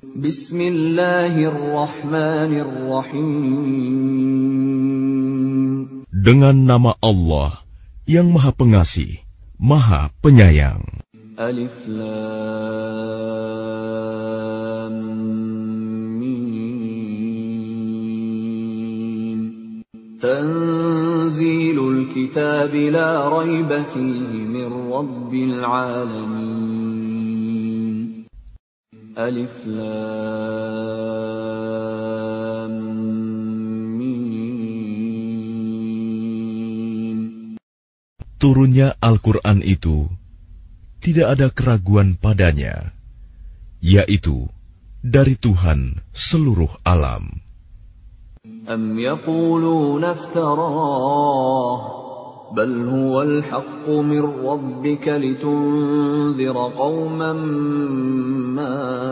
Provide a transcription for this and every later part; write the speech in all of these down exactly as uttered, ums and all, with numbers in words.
Bismillahirrahmanirrahim. Dengan nama Allah yang Maha Pengasih, Maha Penyayang. Alif Lam Mim. Tanzilul kitab la rayba fihi min rabbil alamin. Alif Lam Mim. Turunnya Al-Quran itu tidak ada keraguan padanya, yaitu dari Tuhan seluruh alam. Am yaquluna iftarah, bal huwal haqqu min rabbika litunzira qauman ma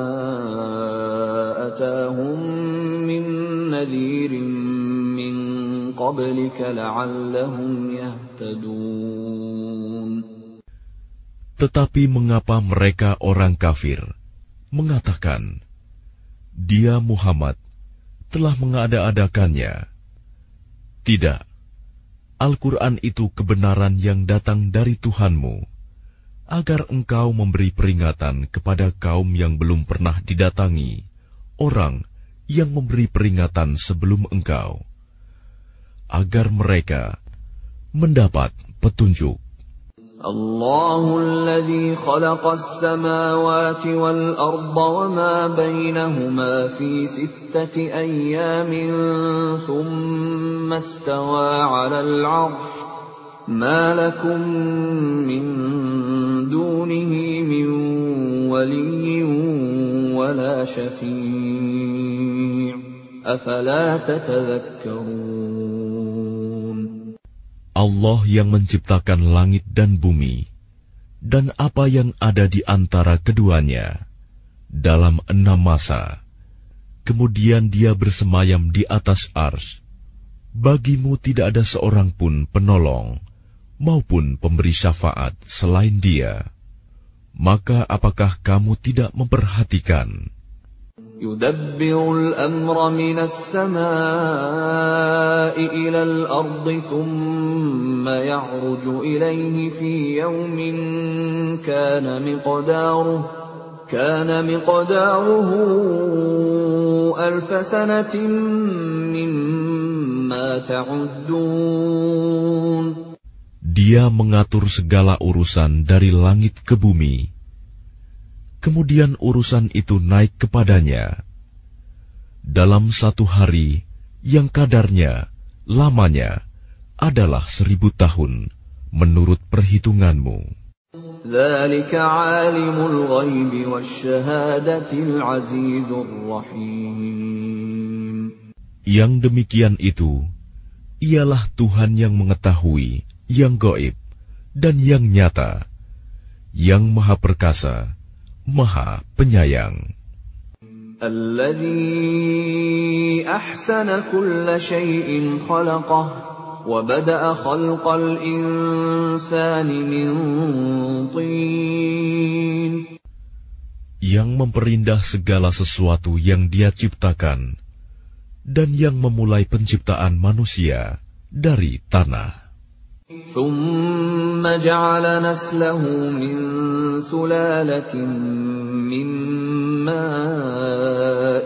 atahum min nadhirin min qablika la'allahum yahtadun. Tetapi mengapa mereka orang kafir mengatakan, Dia Muhammad telah mengada-adakannya? Tidak, Al-Quran itu kebenaran yang datang dari Tuhanmu, agar engkau memberi peringatan kepada kaum yang belum pernah didatangi orang yang memberi peringatan sebelum engkau, agar mereka mendapat petunjuk. Allahul ladzi khalaqas samawati wal arda wama bainahuma fi sittati ayyamin thumma istawa 'alal 'arsy ma lakum min dunihi min waliyyin wala syafi' afala tatadhakkarun. Allah yang menciptakan langit dan bumi, dan apa yang ada di antara keduanya, dalam enam masa. Kemudian Dia bersemayam di atas arsy. Bagimu tidak ada seorang pun penolong, maupun pemberi syafaat selain Dia. Maka apakah kamu tidak memperhatikan? Yudabbirul amra minas samaa'i ilal ardi thumma ya'ruju ilayhi fi yawmin kana miqdaruhu kana miqdaruhu alfa sanatin mimma ta'uddun. Dia mengatur segala urusan dari langit ke bumi. Kemudian urusan itu naik kepadanya dalam satu hari yang kadarnya, lamanya adalah seribu tahun menurut perhitunganmu. Dzalika 'alimul ghaibi wasyahadatil 'azizur rahim. Yang demikian itu ialah Tuhan yang mengetahui yang gaib dan yang nyata, yang Maha Perkasa, Maha Penyayang. Alladzi ahsana kulla syai'in khalaqah wa bada'a khalqal insani min tin. Yang memperindah segala sesuatu yang Dia ciptakan, dan yang memulai penciptaan manusia dari tanah. ثُمَّ جَعَلَ نَسْلَهُ مِنْ سُلَالَةٍ مِّن مَّاءٍ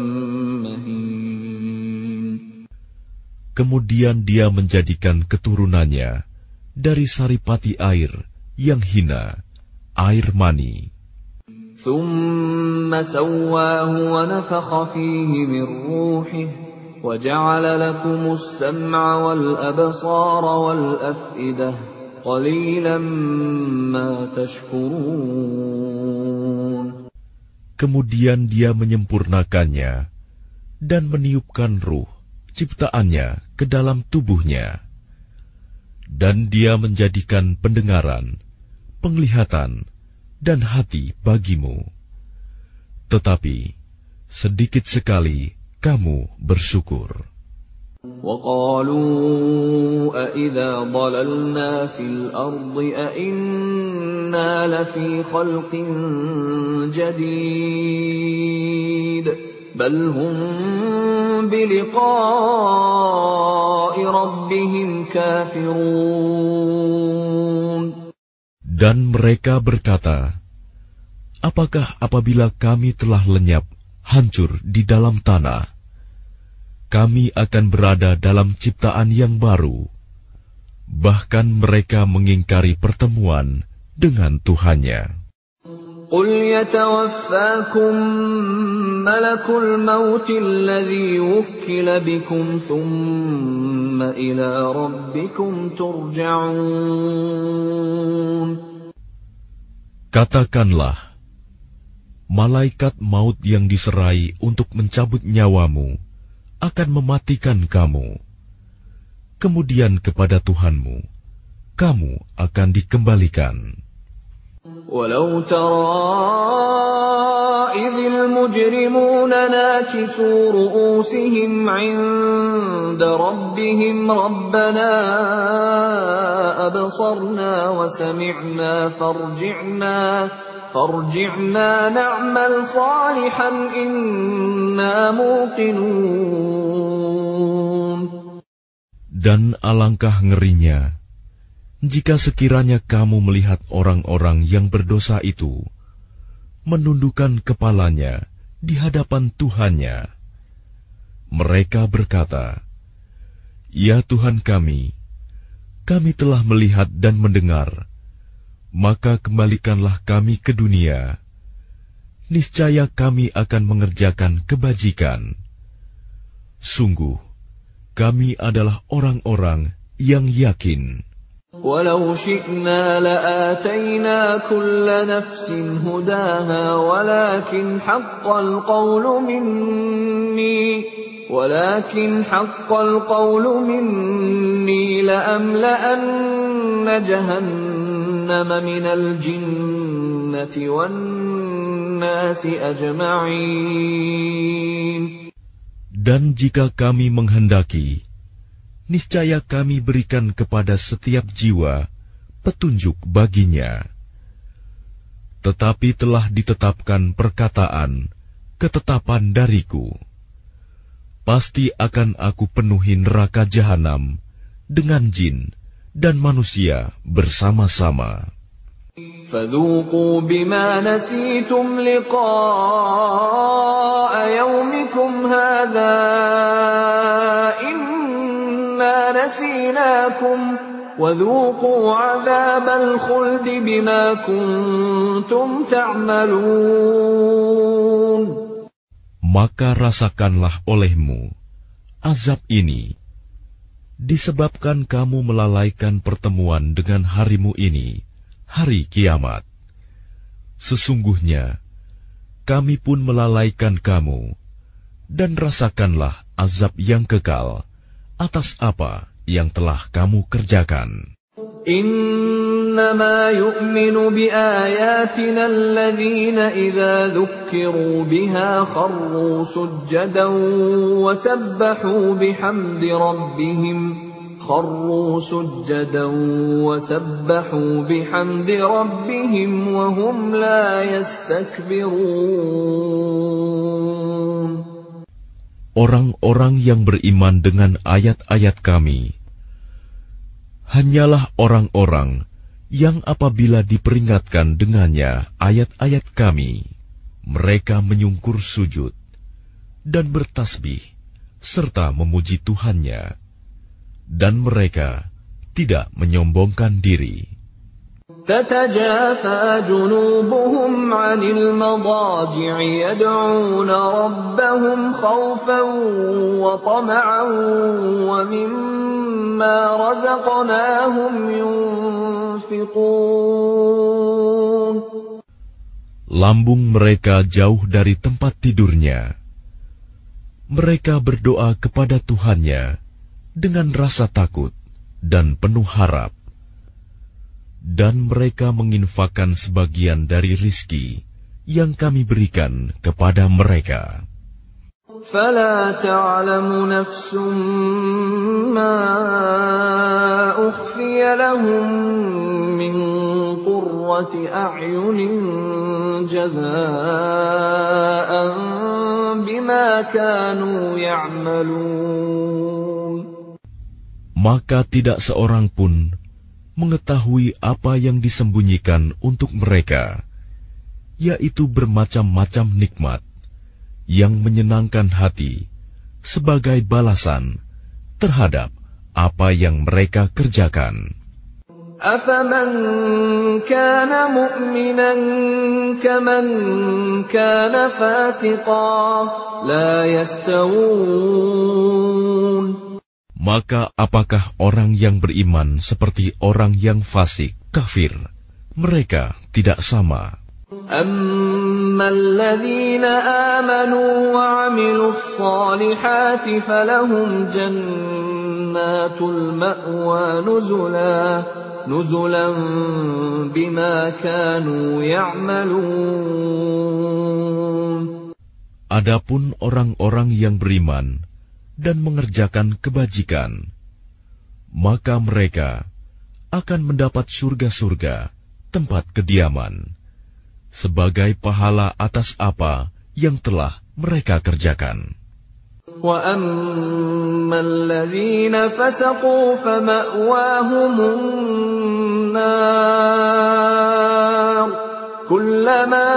مَّهِينٍ. Kemudian Dia menjadikan keturunannya dari saripati air yang hina, air mani. ثُمَّ سَوَّاهُ وَنَفَخَ فِيهِ مِنْ رُوحِهِ وَجَعَلَ لَكُمُ السَّمْعَ وَالْأَبْصَارَ وَالْأَفْئِدَةَ قَلِيلًا مَا تَشْكُرُونَ. Kemudian Dia menyempurnakannya dan meniupkan ruh ciptaannya ke dalam tubuhnya, dan Dia menjadikan pendengaran, penglihatan, dan hati bagimu. Tetapi sedikit sekali kamu bersyukur. وَقَالُوا أَإِذَا ضَلَلْنَا فِي الْأَرْضِ أَإِنَّا لَفِي خَلْقٍ جَدِيدٍ بل هم بلقاء ربهم كافرون. Dan mereka berkata, apakah apabila kami telah lenyap, hancur di dalam tanah, kami akan berada dalam ciptaan yang baru? Bahkan mereka mengingkari pertemuan dengan Tuhannya. قل يتوفاكم ملك الموت الذي وكل بكم ثم إلى ربكم ترجعون. Katakanlah, malaikat maut yang diserai untuk mencabut nyawamu akan mematikan kamu. Kemudian kepada Tuhanmu, kamu akan dikembalikan. ولو ترى إذ المجرمون ناكسوا رؤوسهم عند ربهم ربنا أبصرنا وسمعنا فارجعنا فارجعنا نعمل صالحا إنا موقنون. Dan alangkah ngerinya jika sekiranya kamu melihat orang-orang yang berdosa itu menundukkan kepalanya di hadapan Tuhannya. Mereka berkata, "Ya Tuhan kami, kami telah melihat dan mendengar, maka kembalikanlah kami ke dunia. Niscaya kami akan mengerjakan kebajikan. Sungguh, kami adalah orang-orang yang yakin." ولو شئنا لآتينا كل نفس هداها ولكن حق القول مني ولكن حق القول مني لأملأن جهنم من الجنة والناس أجمعين. Dan jika kami menghendaki, niscaya kami berikan kepada setiap jiwa petunjuk baginya. Tetapi telah ditetapkan perkataan, ketetapan dariku. Pasti akan aku penuhi neraka jahanam dengan jin dan manusia bersama-sama. فذوقوا بما نسيتم لقاء يومكم هذا نسيناكم وذوقوا عذاب الخلد بما كنتم تعملون. Maka rasakanlah olehmu azab ini disebabkan kamu melalaikan pertemuan dengan harimu ini, hari kiamat. Sesungguhnya kami pun melalaikan kamu, dan rasakanlah azab yang kekal atas apa yang telah kamu kerjakan. إنما يؤمن بآياتنا الذين إذا ذكروا بها خروا سجدا وسبحوا بحمد ربهم خروا سجدا وسبحوا بحمد ربهم وهم لا يستكبرون. Orang-orang yang beriman dengan ayat-ayat kami hanyalah orang-orang yang apabila diperingatkan dengannya ayat-ayat kami, mereka menyungkur sujud dan bertasbih serta memuji Tuhannya, dan mereka tidak menyombongkan diri. تتجافى جنوبهم عن المضاجع يدعون ربهم خوفا وطمعا ومما رزقناهم ينفقون. Lambung mereka jauh dari tempat tidurnya. Mereka berdoa kepada Tuhannya dengan rasa takut dan penuh harap. Dan mereka menginfakkan sebagian dari rizki yang kami berikan kepada mereka. فَلَا تَعْلَمُ نَفْسٌ مَّا أُخْفِيَ لَهُم مِّن قُرَّةِ أَعْيُنٍ جَزَاءً بِمَا بما كانوا يعملون. Maka tidak seorang pun mengetahui apa yang disembunyikan untuk mereka, yaitu bermacam-macam nikmat yang menyenangkan hati sebagai balasan terhadap apa yang mereka kerjakan. أَفَمَنْ كَانَ مُؤْمِنًا كَمَنْ كَانَ فَاسِقًا لَا يَسْتَوُونَ. Maka apakah orang yang beriman seperti orang yang fasik, kafir? Mereka tidak sama. أَمَّا الَّذِينَ آمَنُوا وَعَمِلُوا الصَّالِحَاتِ فَلَهُمْ جَنَّاتُ الْمَأْوَى نُزُلًا نُزُلًا بِمَا كَانُوا يَعْمَلُونَ. Adapun orang-orang yang beriman dan mengerjakan kebajikan, maka mereka akan mendapat surga-surga tempat kediaman sebagai pahala atas apa yang telah mereka kerjakan. وَأَمَّا الَّذِينَ فَسَقُوا فَمَأْوَاهُمُ النَّارُ كُلَّمَا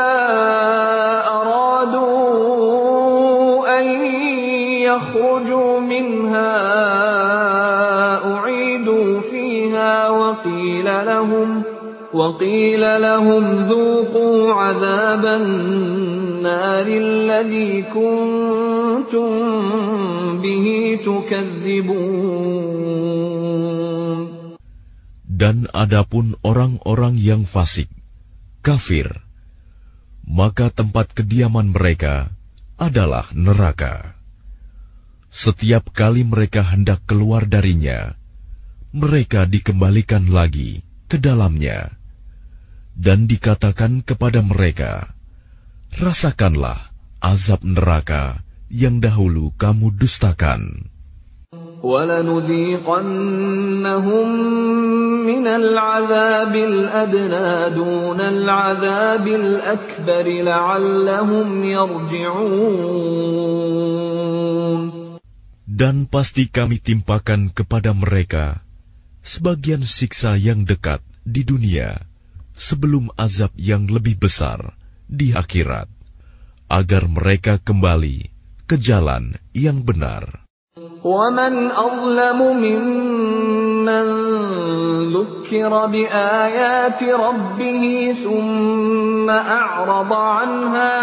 أَرَادُوا أَن يَخْرُجُوا مِنْهَا أُعِيدُوا فِيهَا وَقِيلَ لَهُمْ وَقِيلَ لَهُمْ ذُوقُوا عَذَابَ النَّارِ الَّذِي كُنتُم بِهِ تُكَذِّبُونَ. Dan adapun orang-orang yang fasik, kafir, maka tempat kediaman mereka adalah neraka. Setiap kali mereka hendak keluar darinya, mereka dikembalikan lagi ke dalamnya, dan dikatakan kepada mereka, rasakanlah azab neraka yang dahulu kamu dustakan. وَلَنُذِيقَنَّهُمْ مِنَ الْعَذَابِ الْأَدْنَى دُونَ الْعَذَابِ الْأَكْبَرِ لَعَلَّهُمْ يَرْجِعُونَ. Dan pasti kami timpakan kepada mereka sebagian siksa yang dekat di dunia sebelum azab yang lebih besar di akhirat, agar mereka kembali ke jalan yang benar. وَمَنْ أَظْلَمُ مِمَّنْ ذُكِّرَ بِآيَاتِ رَبِّهِ ثُمَّ أَعْرَضَ عَنْهَا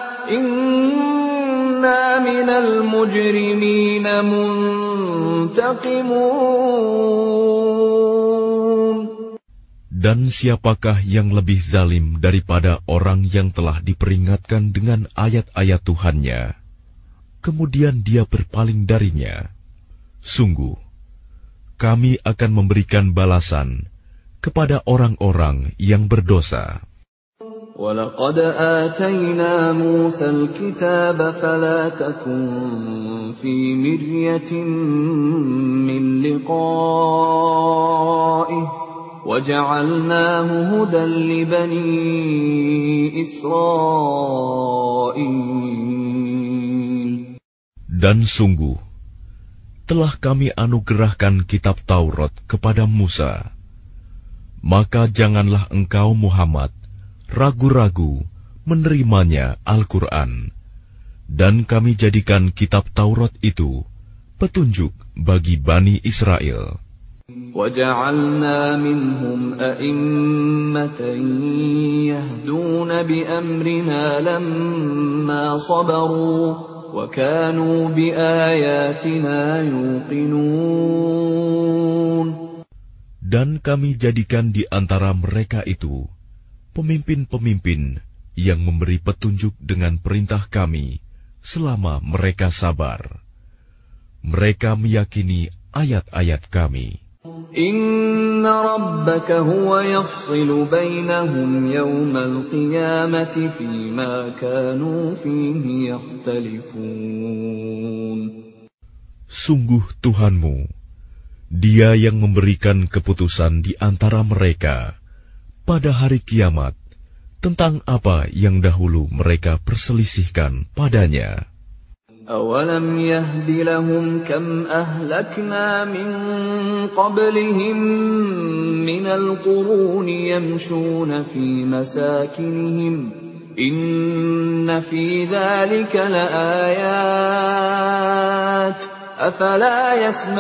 إِنَّا مِنَ الْمُجْرِمِينَ مُنْتَقِمُونَ. Dan siapakah yang lebih zalim daripada orang yang telah diperingatkan dengan ayat-ayat Tuhannya, kemudian dia berpaling darinya? Sungguh, kami akan memberikan balasan kepada orang-orang yang berdosa. وَلَقَدْ آتَيْنَا مُوسَى الْكِتَابَ فَلَا تَكُنْ فِي مِرْيَةٍ مِّن لِقَائِهِ وَجَعَلْنَاهُ هُدًى لِبَنِي إِسْرَائِيلَ. Dan sungguh, telah kami anugerahkan kitab Taurat kepada Musa. Maka janganlah engkau Muhammad ragu-ragu menerimanya Al-Quran, dan kami jadikan kitab Taurat itu petunjuk bagi Bani Israel. وَجَعَلْنَا مِنْهُمْ أَئِمَّةً يَهْدُونَ بِأَمْرِنَا لَمَّا صَبَرُوا وَكَانُوا بِآيَاتِنَا يُوقِنُونَ. Dan kami jadikan di antara mereka itu pemimpin-pemimpin yang memberi petunjuk dengan perintah kami selama mereka sabar. Mereka meyakini ayat-ayat kami. Inna rabbaka huwa yafsilu bainahum yawmal qiyamati fima kanu fihi yakhtalifun. Sungguh Tuhanmu, Dia yang memberikan keputusan di antara mereka pada hari kiamat tentang apa yang dahulu mereka perselisihkan padanya. أَوَلَمْ يَهْدِ لَهُمْ كَمْ أَهْلَكْنَا مِنْ قَبْلِهِمْ مِنَ الْقُرُونِ يَمْشُونَ فِي مَسَاكِنِهِمْ إِنَّ فِي ذَلِكَ لَآيَاتٍ أَفَلَا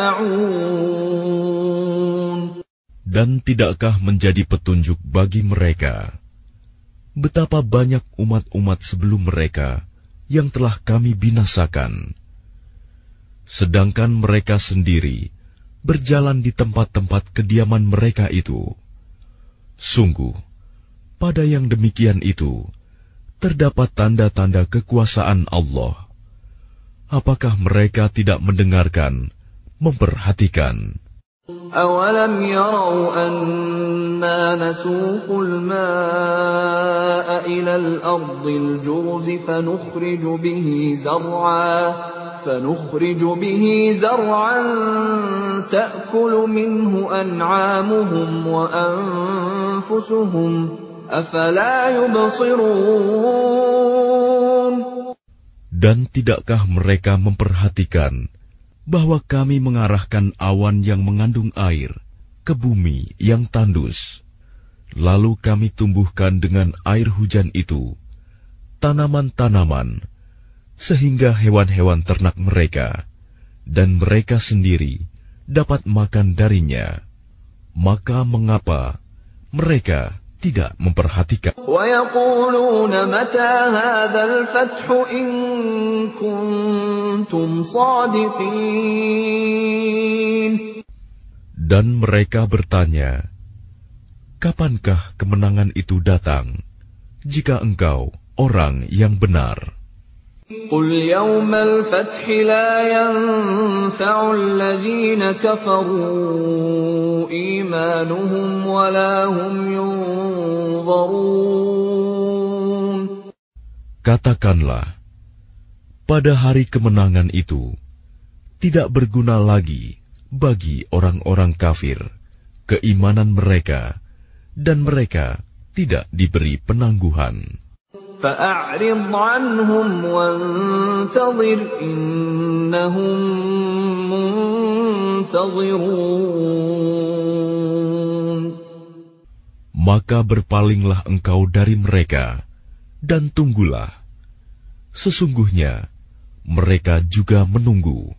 يَسْمَعُونَ. Dan tidakkah menjadi petunjuk bagi mereka betapa banyak umat-umat sebelum mereka yang telah kami binasakan, sedangkan mereka sendiri berjalan di tempat-tempat kediaman mereka itu. Sungguh, pada yang demikian itu terdapat tanda-tanda kekuasaan Allah. Apakah mereka tidak mendengarkan, memperhatikan? أَوَلَمْ يَرَوْا أَنَّا نَسُوقُ الْمَاءَ إِلَى الْأَرْضِ الْجُرُزِ فَنُخْرِجُ بِهِ زَرْعًا فَنُخْرِجُ بِهِ زَرْعًا تَأْكُلُ مِنْهُ أَنْعَامُهُمْ وَأَنْفُسُهُمْ أَفَلَا يُبْصِرُونَ. Dan tidakkah mereka memperhatikan bahwa kami mengarahkan awan yang mengandung air ke bumi yang tandus, lalu kami tumbuhkan dengan air hujan itu tanaman-tanaman, sehingga hewan-hewan ternak mereka dan mereka sendiri dapat makan darinya. Maka mengapa mereka tidak memperhatikan? وَيَقُولُونَ مَتَى هَذَا الْفَتْحُ إِن كُنتُمْ صَادِقِينَ. Dan mereka bertanya, kapankah kemenangan itu datang, jika engkau orang yang benar? قُلْ يَوْمَ الْفَتْحِ لَا يَنفَعُ الَّذِينَ كَفَرُوا إِيمَانُهُمْ وَلَا هُمْ يُنظَرُونَ. Katakanlah, pada hari kemenangan itu tidak berguna lagi bagi orang-orang kafir keimanan mereka, dan mereka tidak diberi penangguhan. فَأَعْرِضْ عَنْهُمْ وَانْتَظِرْ إِنَّهُمْ مُنْتَظِرُونَ. Maka berpalinglah engkau dari mereka, dan tunggulah. Sesungguhnya mereka juga menunggu.